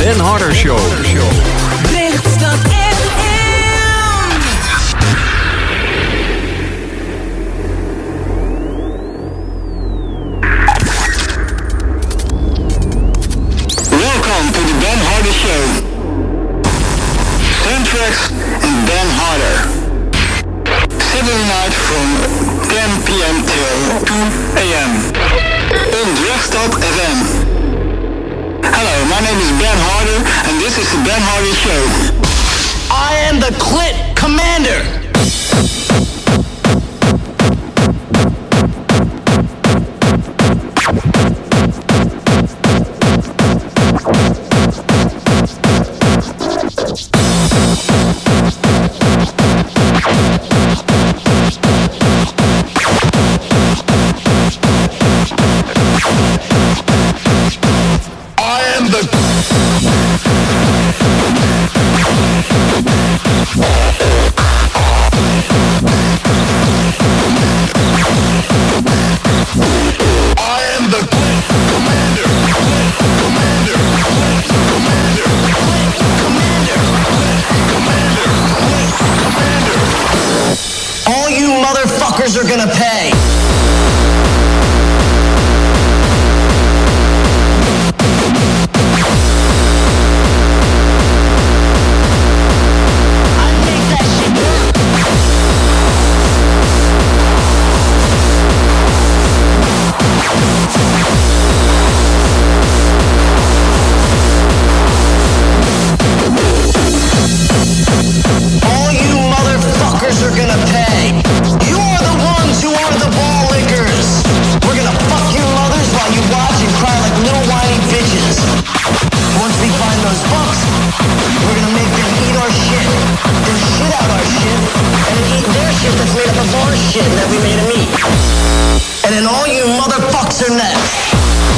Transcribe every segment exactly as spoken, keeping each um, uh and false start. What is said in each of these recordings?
Ben Harder Show. Lichtstad F M. Welcome to the Ben Harder Show. Soundtracks and Ben Harder. Saturday night from ten p.m. till two a.m. on Lichtstad F M. Hello, my name is Ben Harder, and this is the Ben Harder Show. I am the Clit Commander. Are gonna pay. All you motherfuckers are gonna pay. You're the ones who are the ball lickers. We're gonna fuck your mothers while you watch and cry like little whiny bitches. Once we find those fucks, we're gonna make them eat our shit, then shit out our shit, and then eat their shit that's made up of our shit that we made them eat. And then all you motherfucks are next.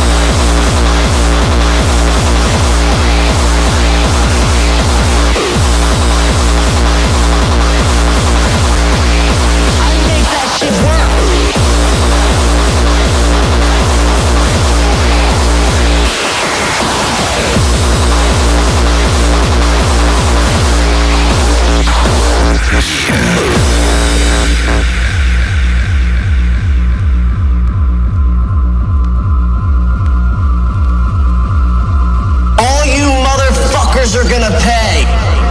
Are gonna pay.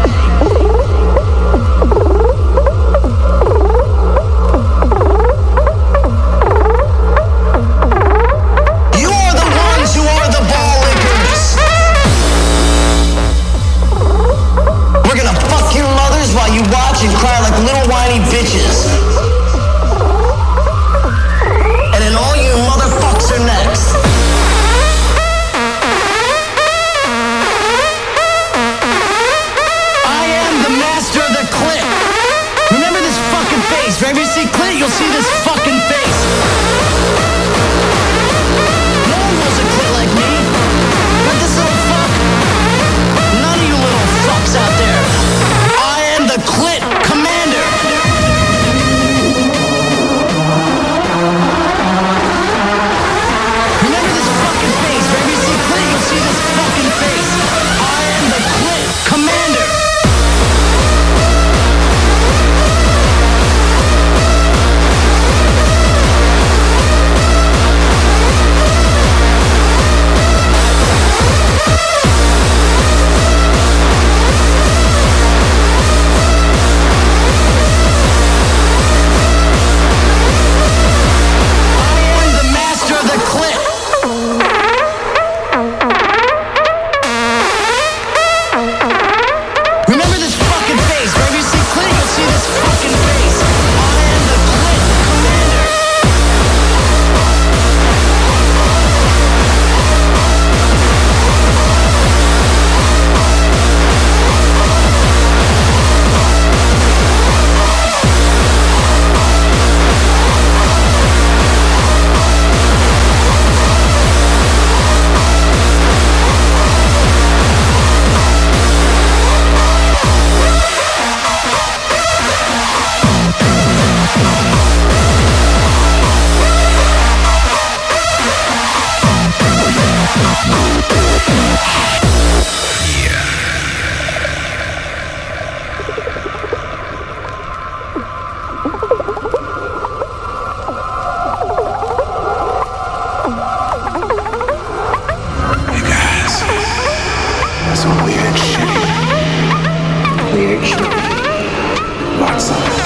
You're the ones who are the ball lickers. We're gonna fuck your mothers while you watch and cry like little whiny bitches. And then all you motherfucks are next. some weird shit. Weird shit. Lots of it.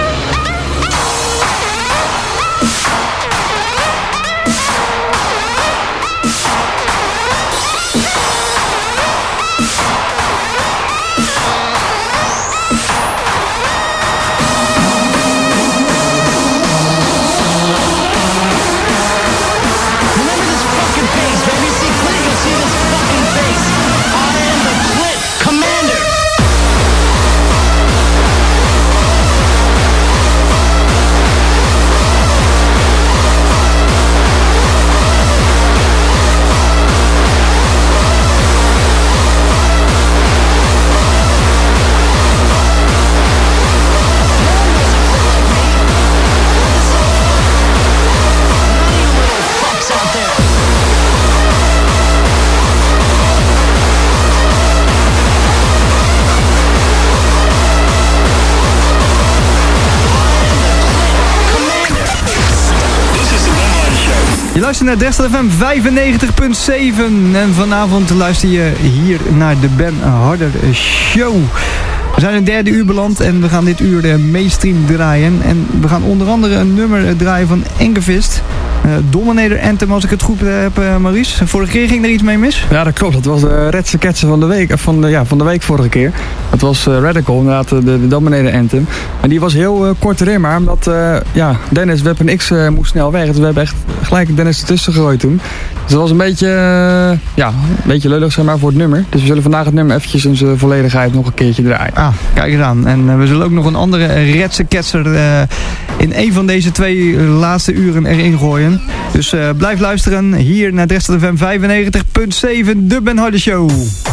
Je luistert naar Drexel F M vijfennegentig punt zeven en vanavond luister je hier naar de Ben Harder Show. We zijn in het derde uur beland en we gaan dit uur de mainstream draaien. En we gaan onder andere een nummer draaien van Enkefist. Uh, Dominator Anthem, als ik het goed heb, uh, Maurice. Vorige keer ging er iets mee mis? Ja, dat klopt. Dat was de Redse Ketsen van de week, van de, ja, van de week vorige keer. Dat was uh, Radical, inderdaad, de, de Dominator Anthem. En die was heel uh, kort erin, maar omdat uh, ja, Dennis, Weapon X uh, moest snel weg. Dus we hebben echt gelijk Dennis ertussen gegooid toen. Dus dat was een beetje, uh, ja, een beetje lullig, zeg maar, voor het nummer. Dus we zullen vandaag het nummer eventjes in zijn volledigheid nog een keertje draaien. Ah, kijk eens aan. En uh, we zullen ook nog een andere Redse Ketser uh, in een van deze twee laatste uren erin gooien. Dus uh, blijf luisteren hier naar Drexel F M vijfennegentig punt zeven, de Ben Harder Show.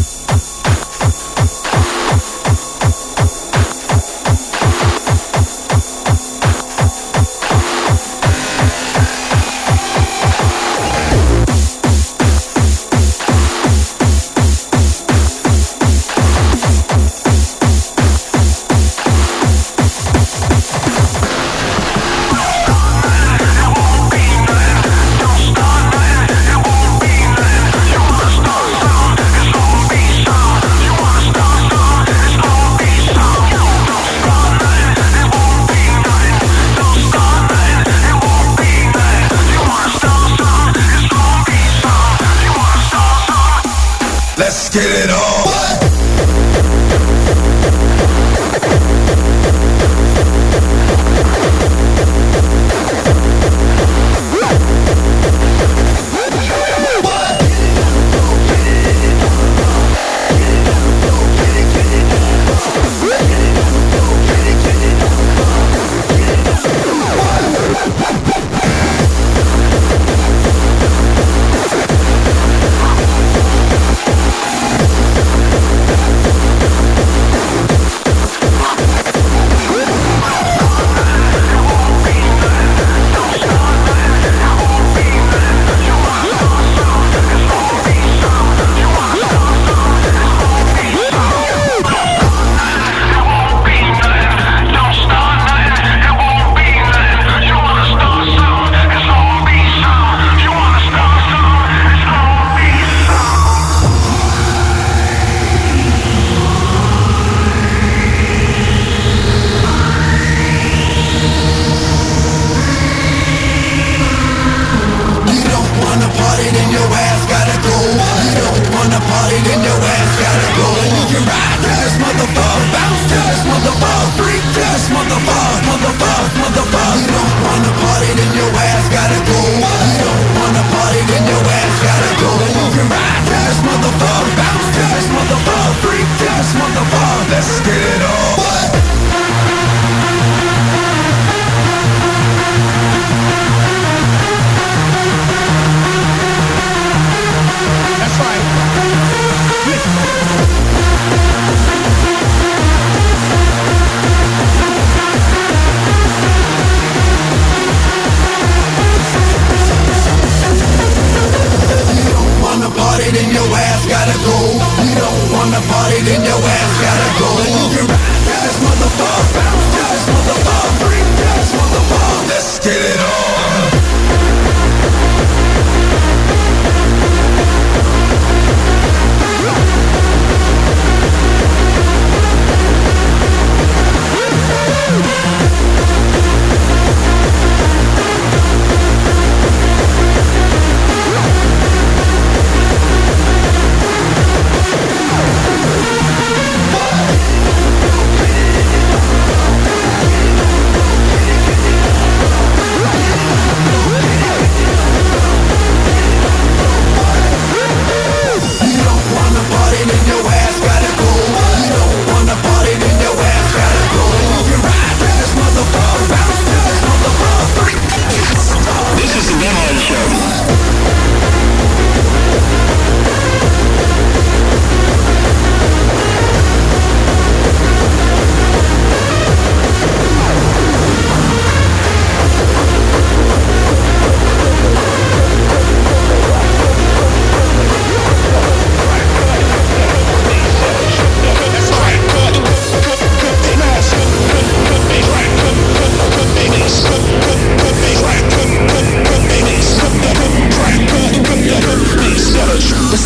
Let's get it on.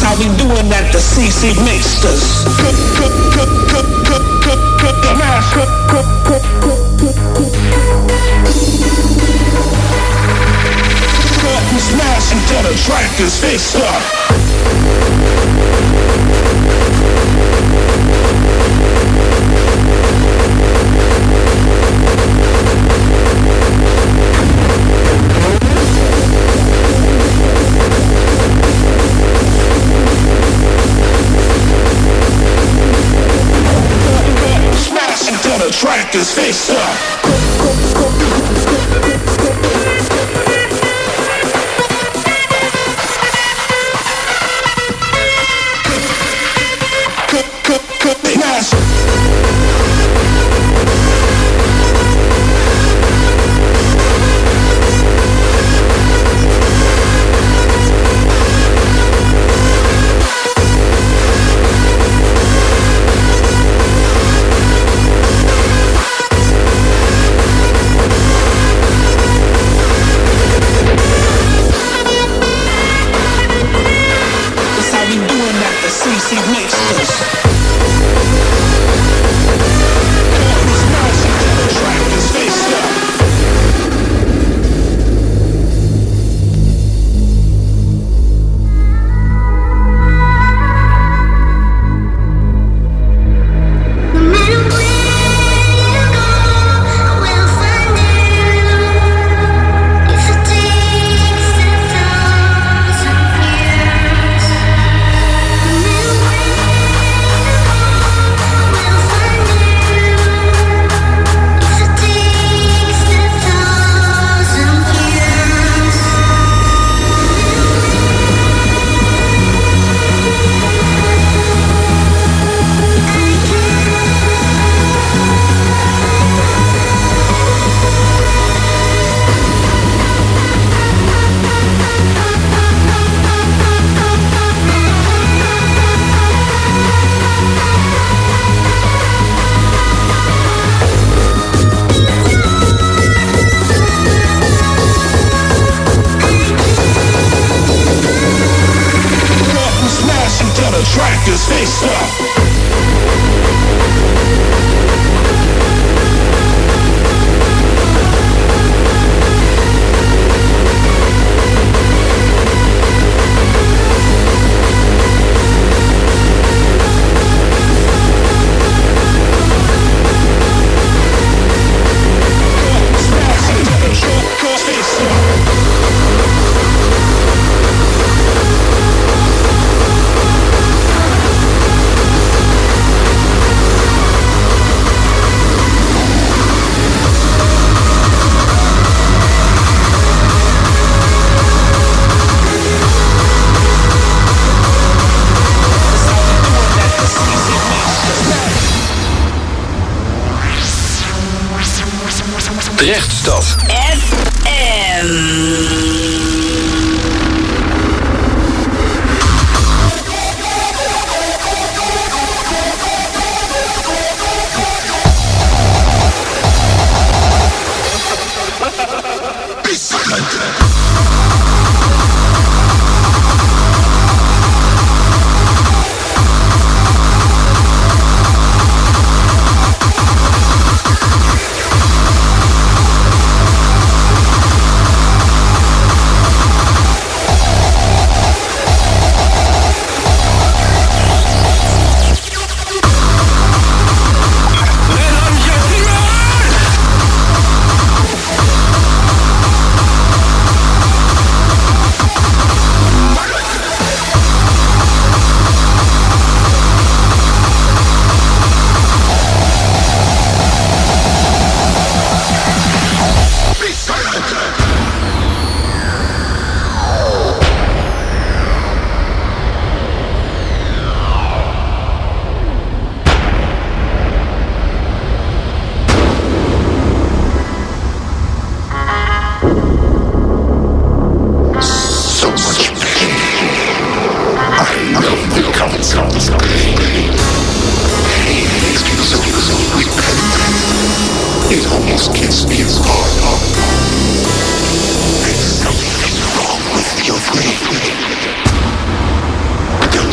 how we doing that, the C C Mixters. Smash until the track is fixed up. Smash until the track is fixed up. Rechtstad F M. There's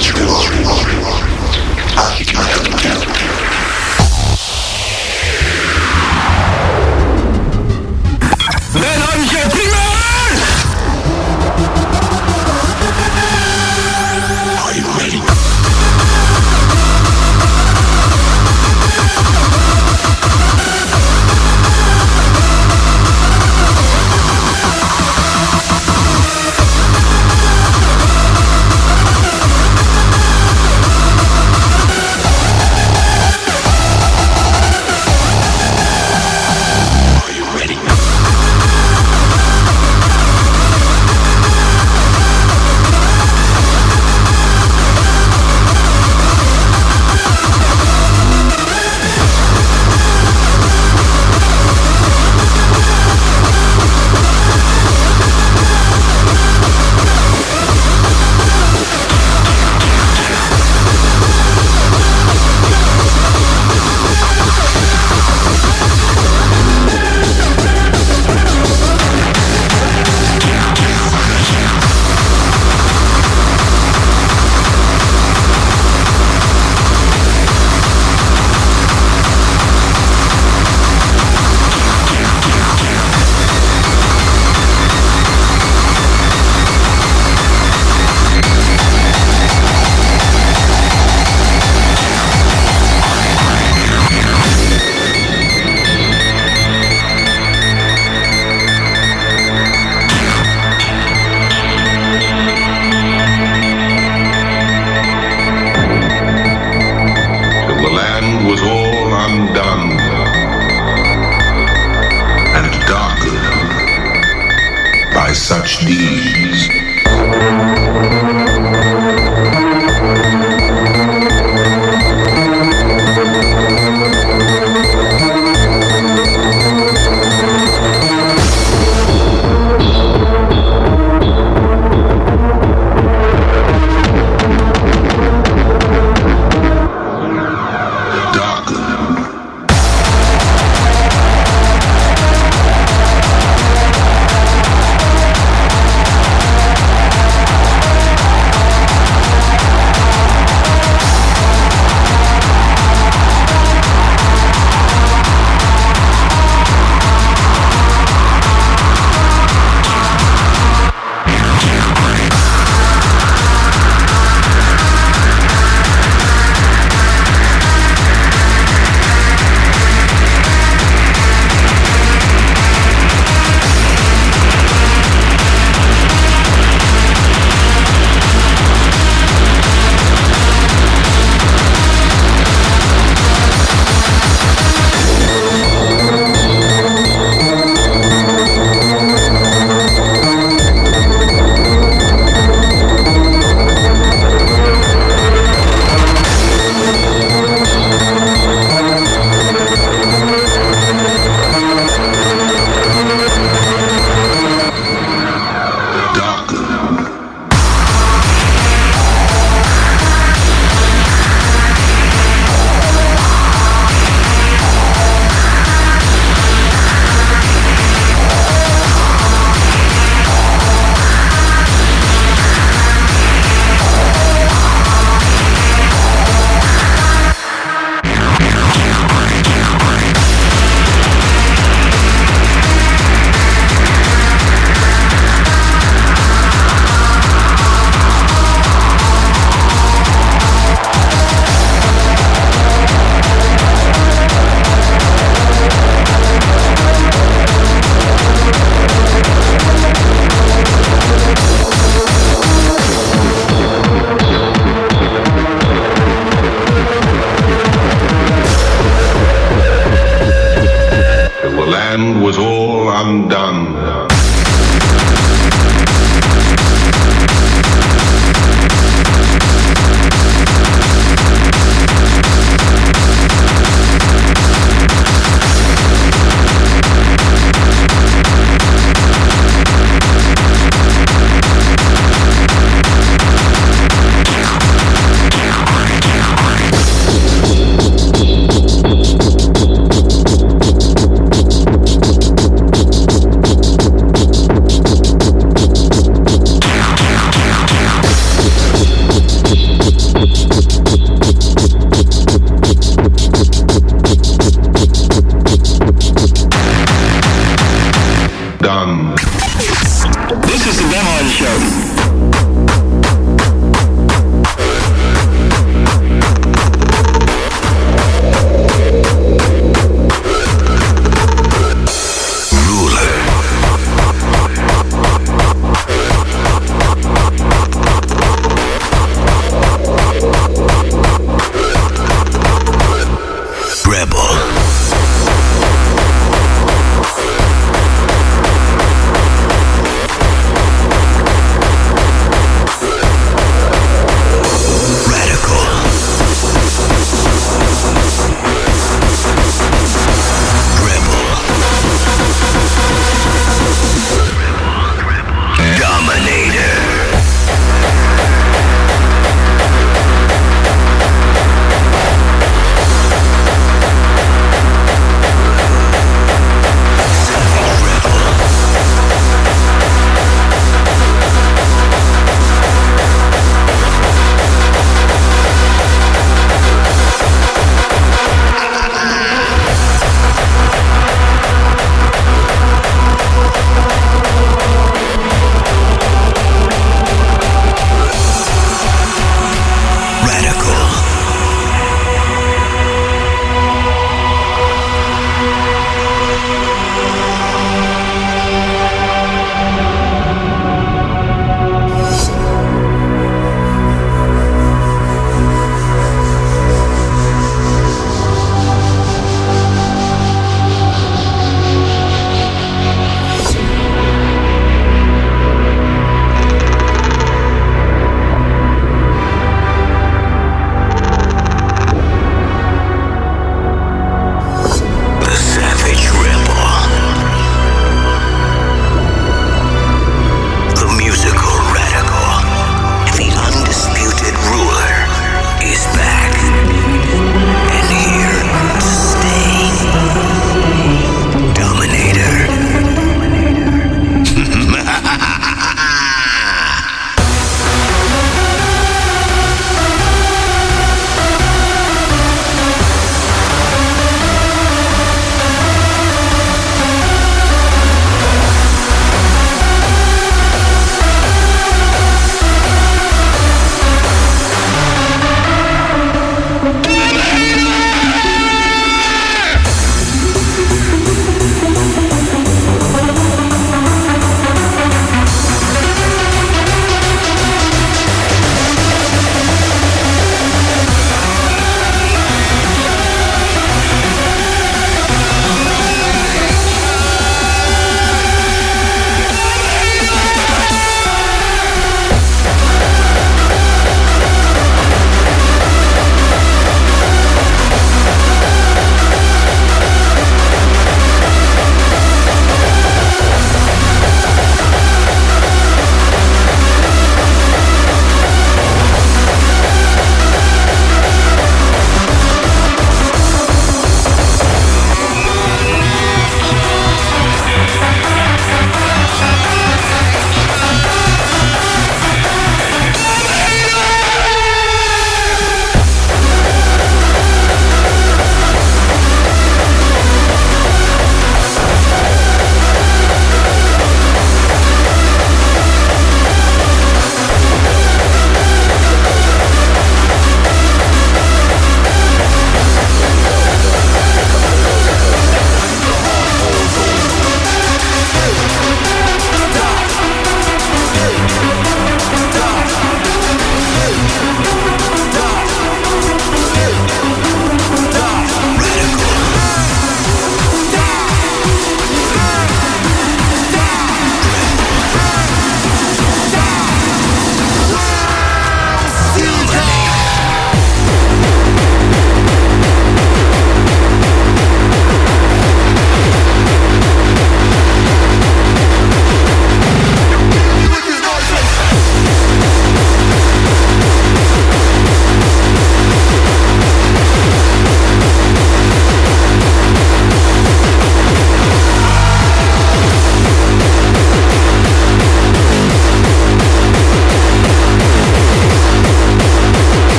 such deeds. Darker.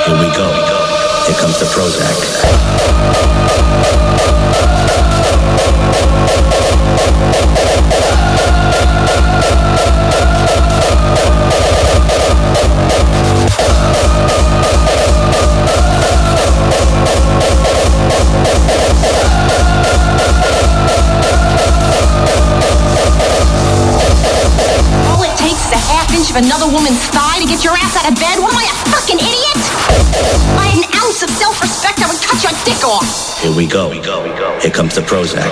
Here we go. Here comes the Prozac. All it takes is a half inch of another woman's thigh to get your ass out of bed? What am I, a fucking idiot? If I had an ounce of self-respect, I would cut your dick off. Here we go. Here comes the Prozac.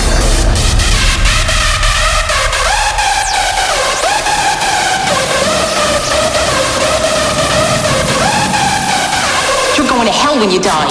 You're going to hell when you die.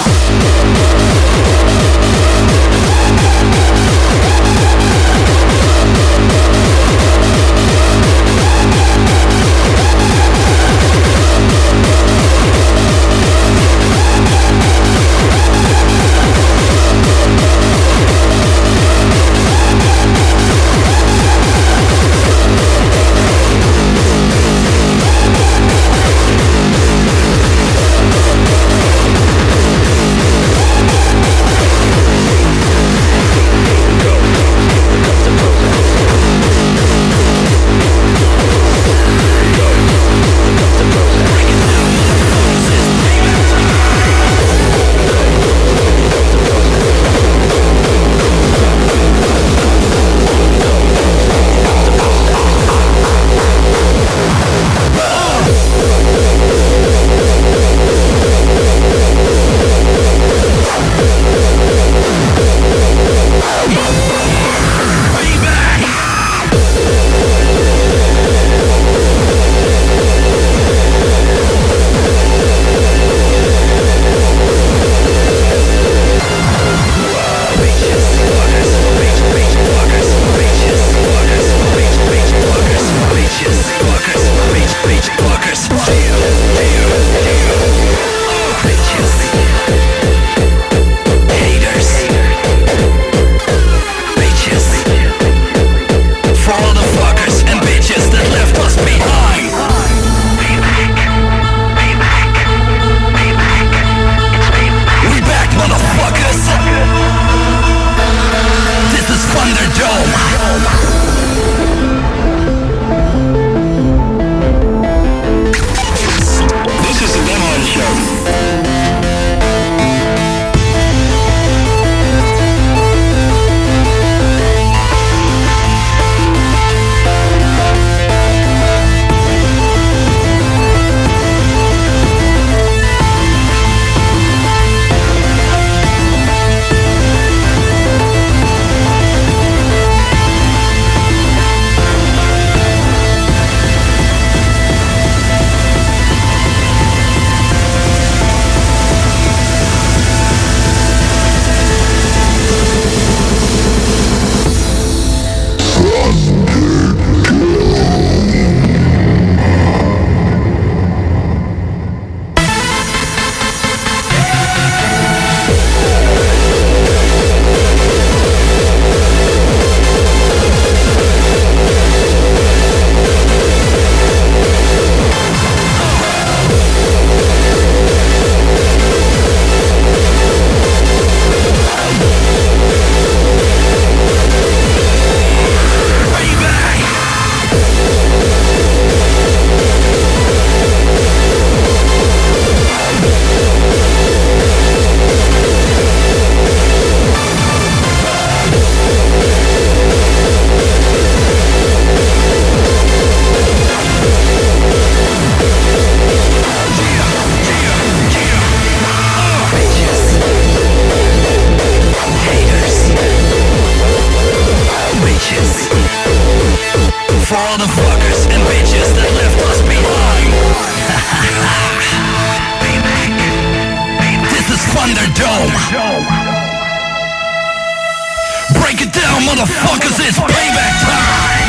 Break it down, motherfuckers, it's payback time!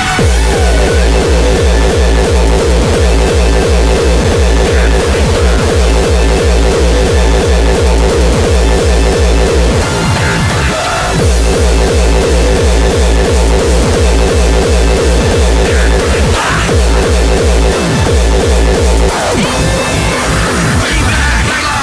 Payback!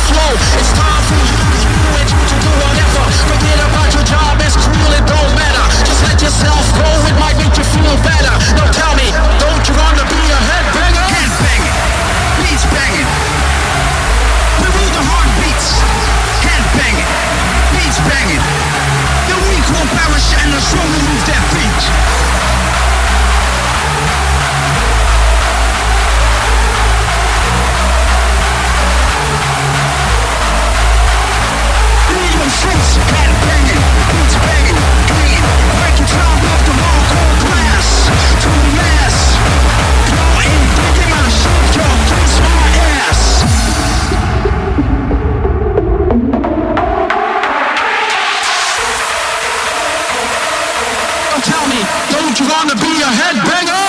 flow. It's time for you, you and you to do whatever. Forget about your job, it's cool, it don't matter. Just let yourself go, it might make you feel better. Now tell me, don't you wanna be a headbanger? Headbanging, beats banging. We move the heartbeats. Headbanging, beats banging. The weak won't perish and the strong will move their feet. Fruits, head banging, beats banging, clean. Break your tongue off the wall, cold glass. To the mass. Blow in, thinking I'll shoot your face on my ass. Now tell me, don't you wanna be a headbanger?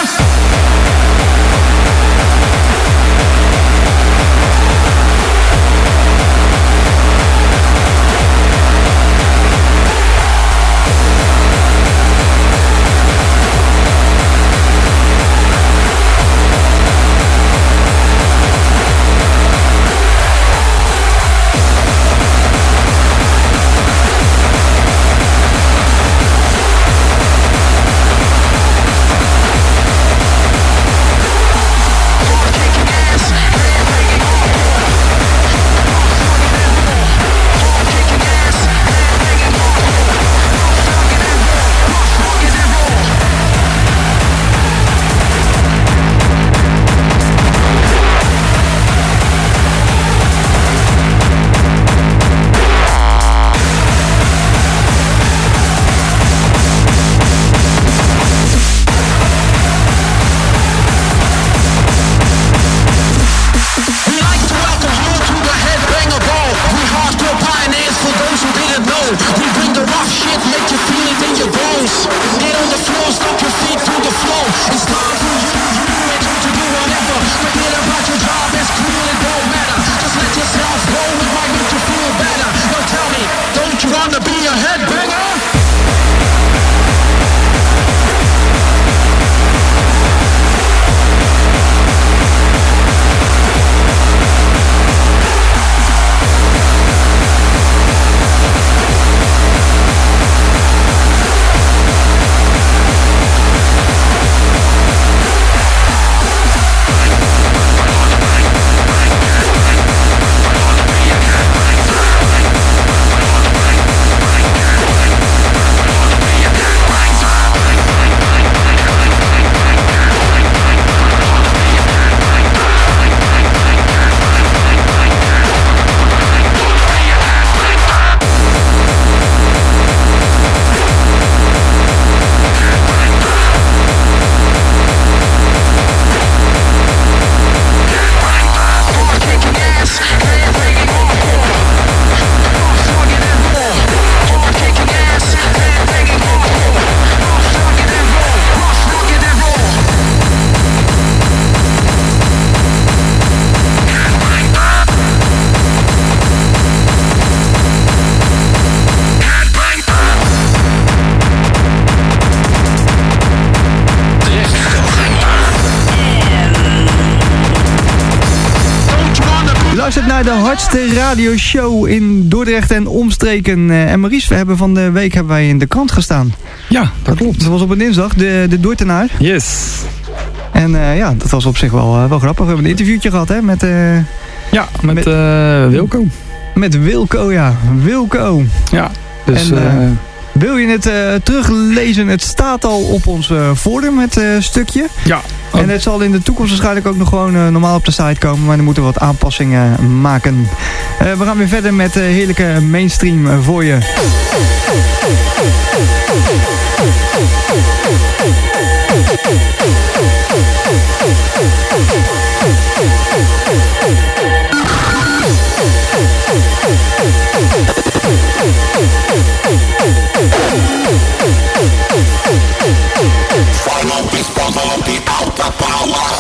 luistert naar de hardste radioshow in Dordrecht en omstreken. Uh, en Maurice, we hebben van de week hebben wij in de krant gestaan. Ja, dat klopt. Dat was op een dinsdag, de, de Dordtenaar. Yes. En uh, ja, dat was op zich wel, uh, wel grappig. We hebben een interviewtje gehad, hè, met... Uh, ja, met, met uh, Wilco. Met Wilco, ja. Wilco. Ja, dus... En, uh, uh, wil je het uh, teruglezen? Het staat al op ons uh, forum, het uh, stukje. Ja. Oh. En het zal in de toekomst waarschijnlijk ook nog gewoon uh, normaal op de site komen. Maar dan moeten we wat aanpassingen maken. Uh, we gaan weer verder met uh, heerlijke mainstream uh, voor je. Final disposal of the outer power.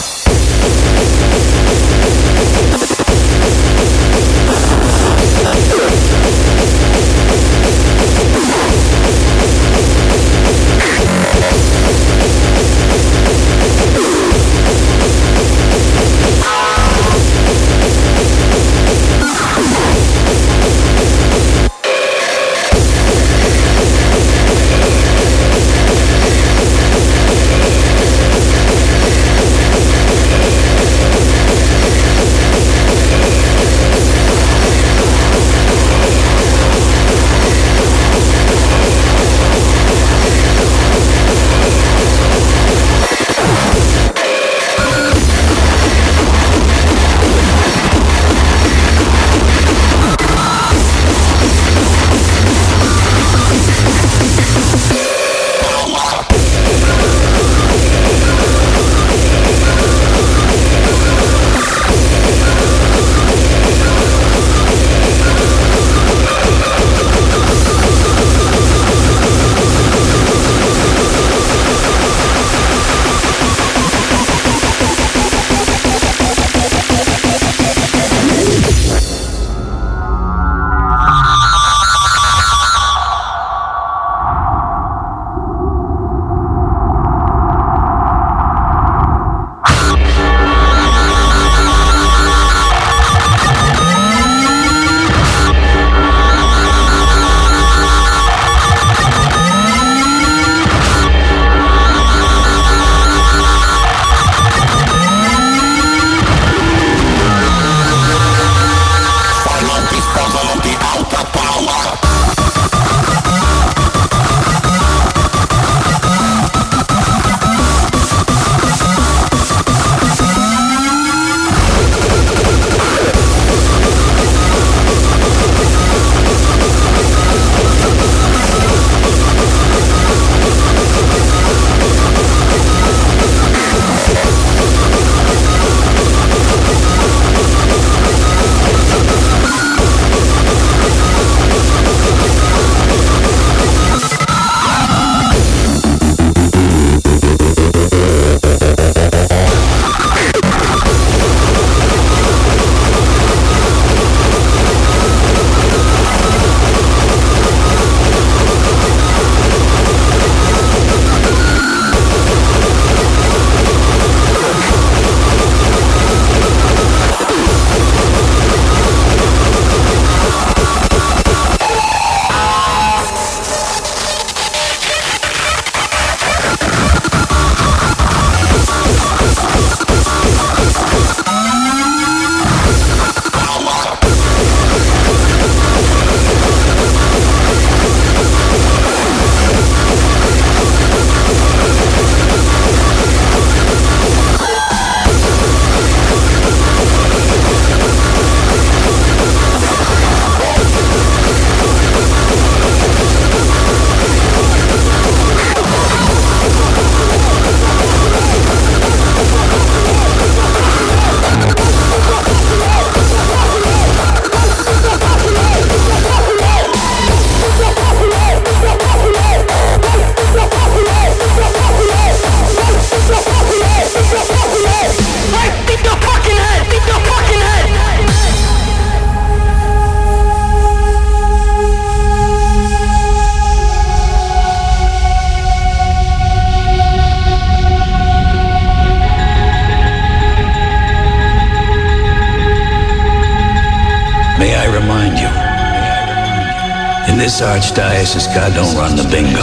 May I remind you, in this archdiocese, God don't run the bingo.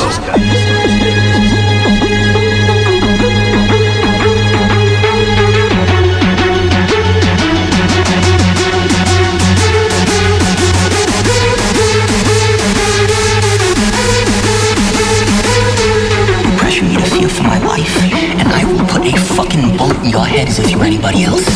Pressure me to feel for my wife, and I will put a fucking bullet in your head as if you're anybody else.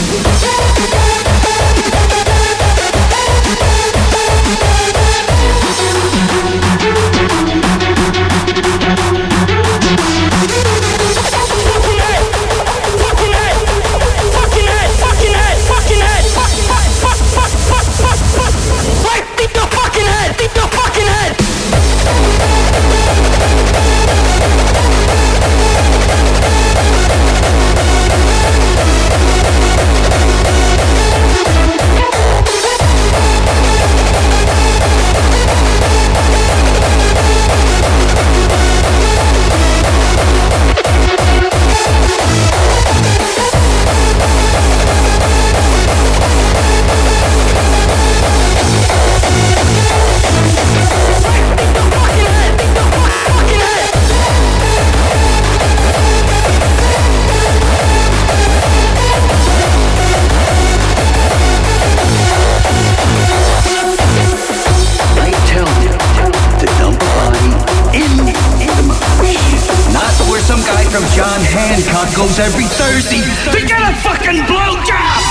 Goes every Thursday to get a fucking blowjob!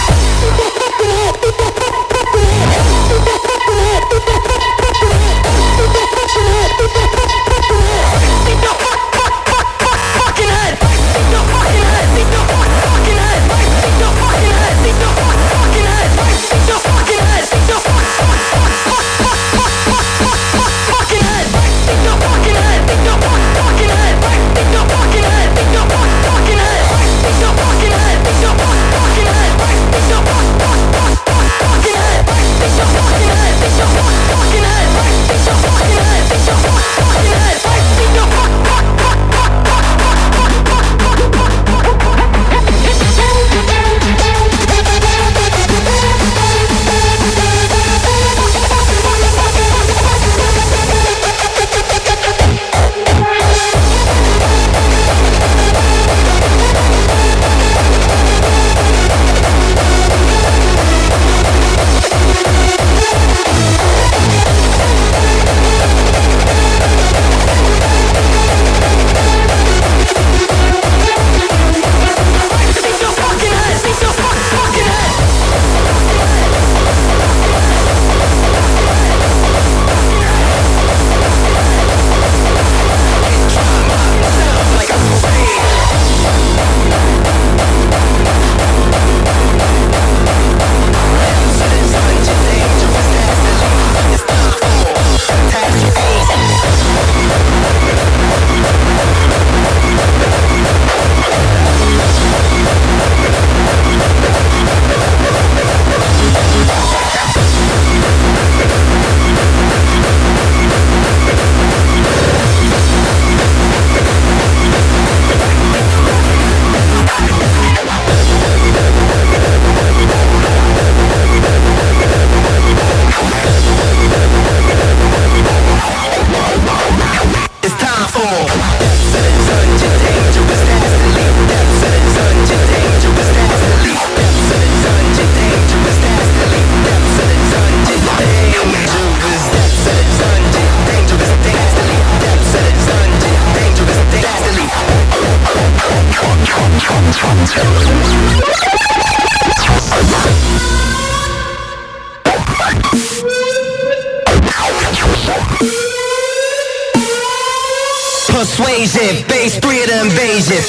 Persuasion, base three of the invasion.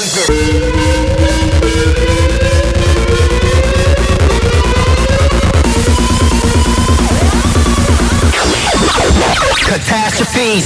Catastrophes.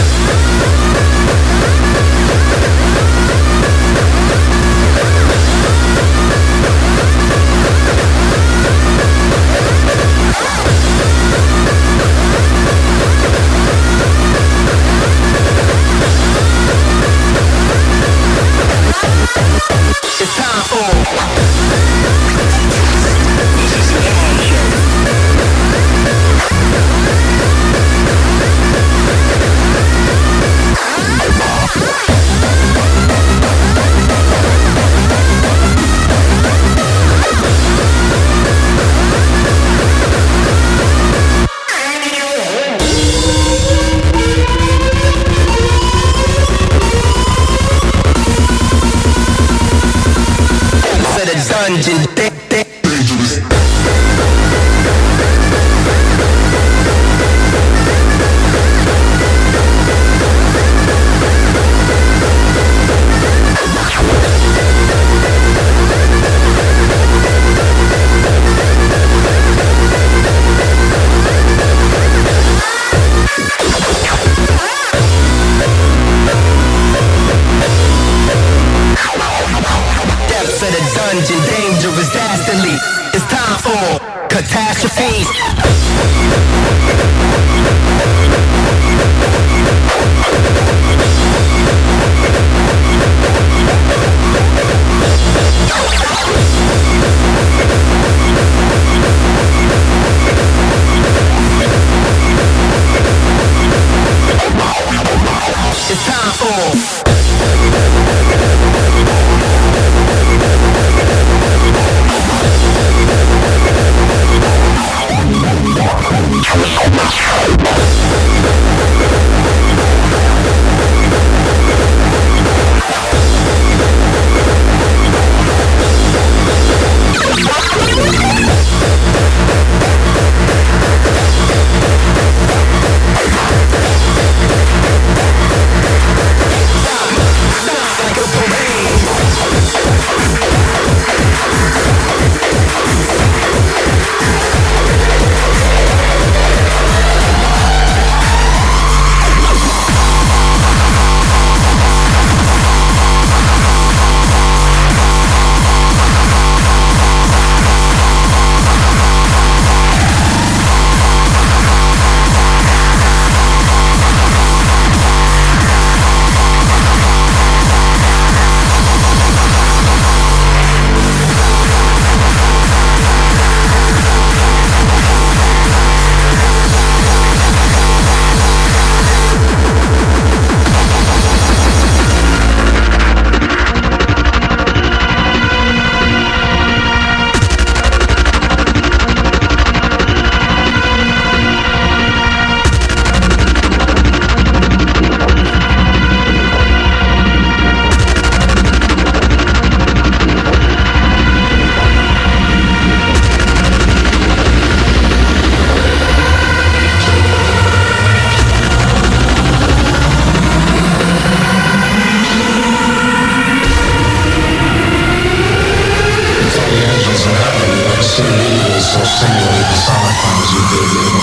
It's time for This is the M R Show.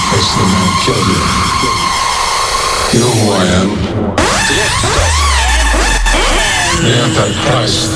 It's the man kill you. You know who I am? The Antichrist.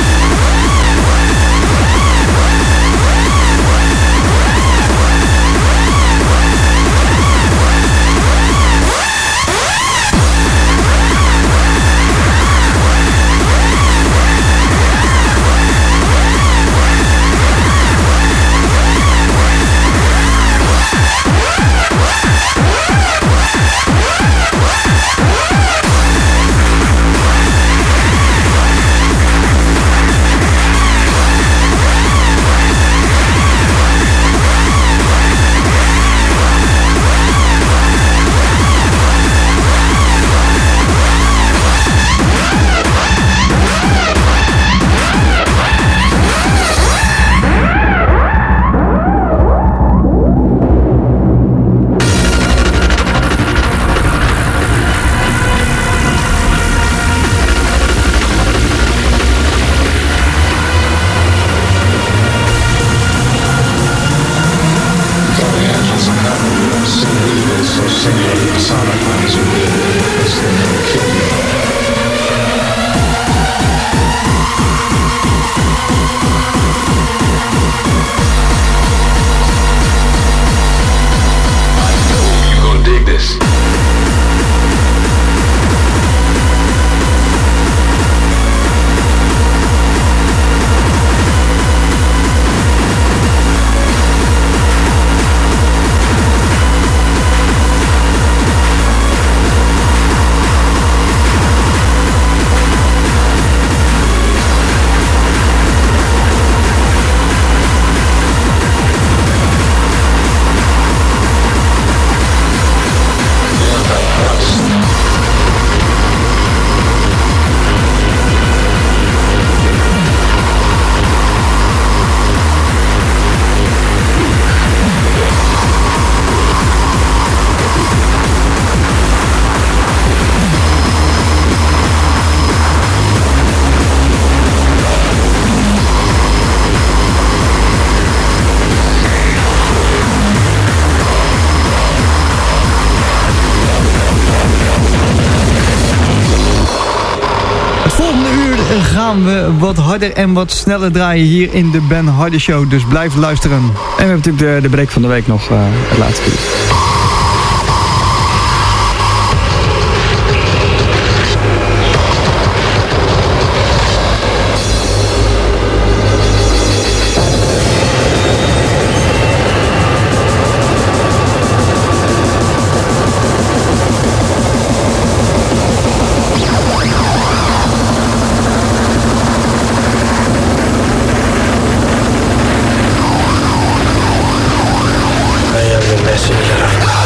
Gaan we wat harder en wat sneller draaien hier in de Ben Harder Show. Dus blijf luisteren. En we hebben natuurlijk de, de break van de week nog uh, het laatste uur. Messenger of God.